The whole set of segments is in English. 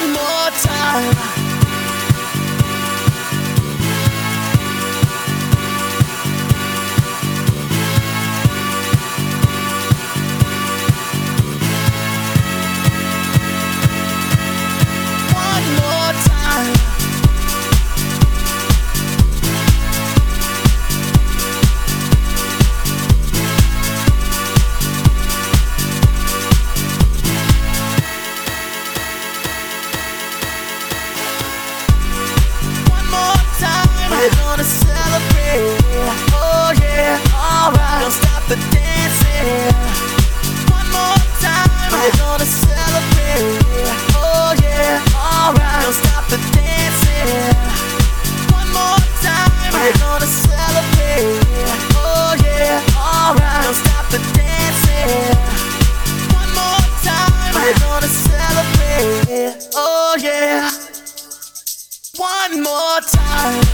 One more time. One more time. We're gonna celebrate, oh yeah, alright. Don't stop the dancing. One more time. We're gonna celebrate, oh yeah, alright. Don't stop the dancing. One more time. We're gonna celebrate, oh yeah, alright. Don't stop the dancing. One more time. We're gonna celebrate, oh yeah. One more time.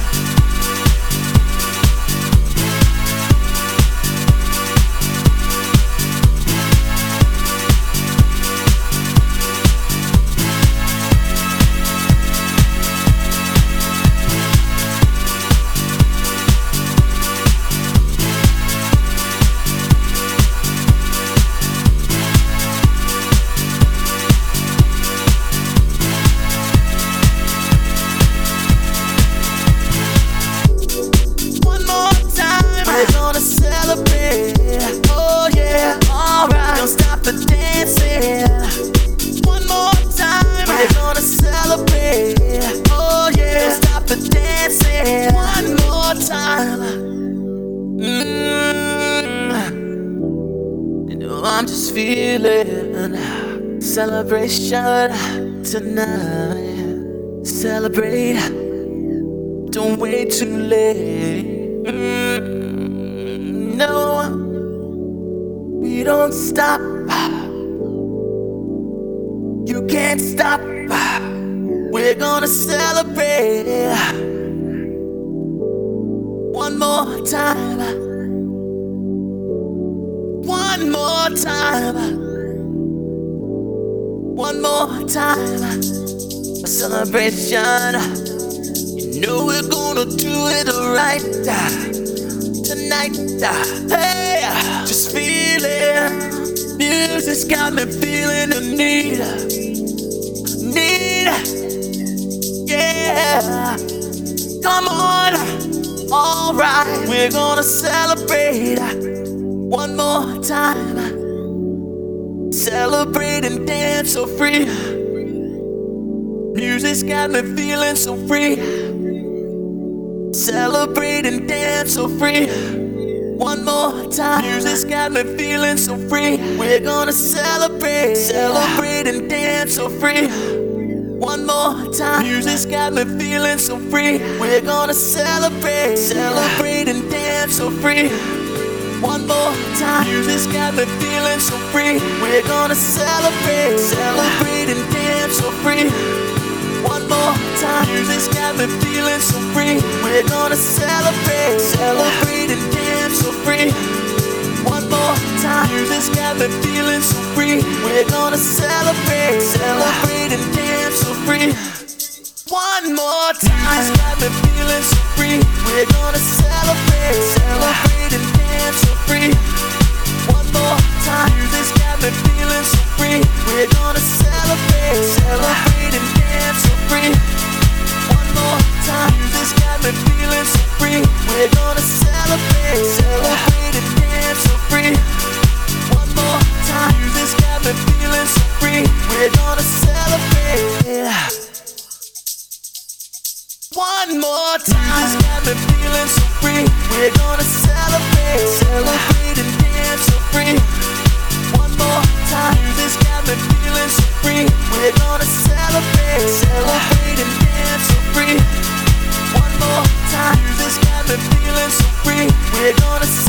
We're gonna celebrate, oh yeah, alright. Don't stop the dancing. One more time. We're gonna celebrate, oh yeah. Don't stop the dancing. One more time. You know I'm just feeling celebration tonight. Celebrate, don't wait too late. No, we don't stop. You can't stop. We're gonna celebrate. One more time. One more time. One more time. A celebration. You know we're gonna do it right tonight. Hey, just feeling. Music's got me feeling the need. Yeah. Come on. Alright, we're gonna celebrate one more time. Celebrate and dance so free. Music's got me feeling so free. Celebrate and dance so free. One more time. Music's got me feeling so free. We're gonna celebrate. Celebrate and dance so free. One more time. Music's got me feeling so free. We're gonna celebrate. Celebrate and dance so free. One more time. Music's got me feeling so free. We're gonna celebrate. Celebrate and dance so free. One more time. Music's got me feeling so free. We're gonna celebrate. Celebrate and dance so free. One more time. Music's got me feeling so free. We're gonna celebrate. Celebrate and dance so free. One more time. Music's got me feeling so free. We're gonna celebrate. Celebrate and dance so free. One more time. Music's got me feeling so free. We're gonna celebrate. Celebrate and dance so free. One more time. Music's got me feeling so free. We're gonna celebrate. Celebrate and dance so free. One more time. Music's got me feeling so free. We're gonna celebrate. One more time. Music's got me feeling so free. We're gonna celebrate. Celebrate and dance so free. One more time. Music's got me feeling so free. We're gonna celebrate. Celebrate and dance so free. One more time. Music's got me feeling so free. We're gonna celebrate.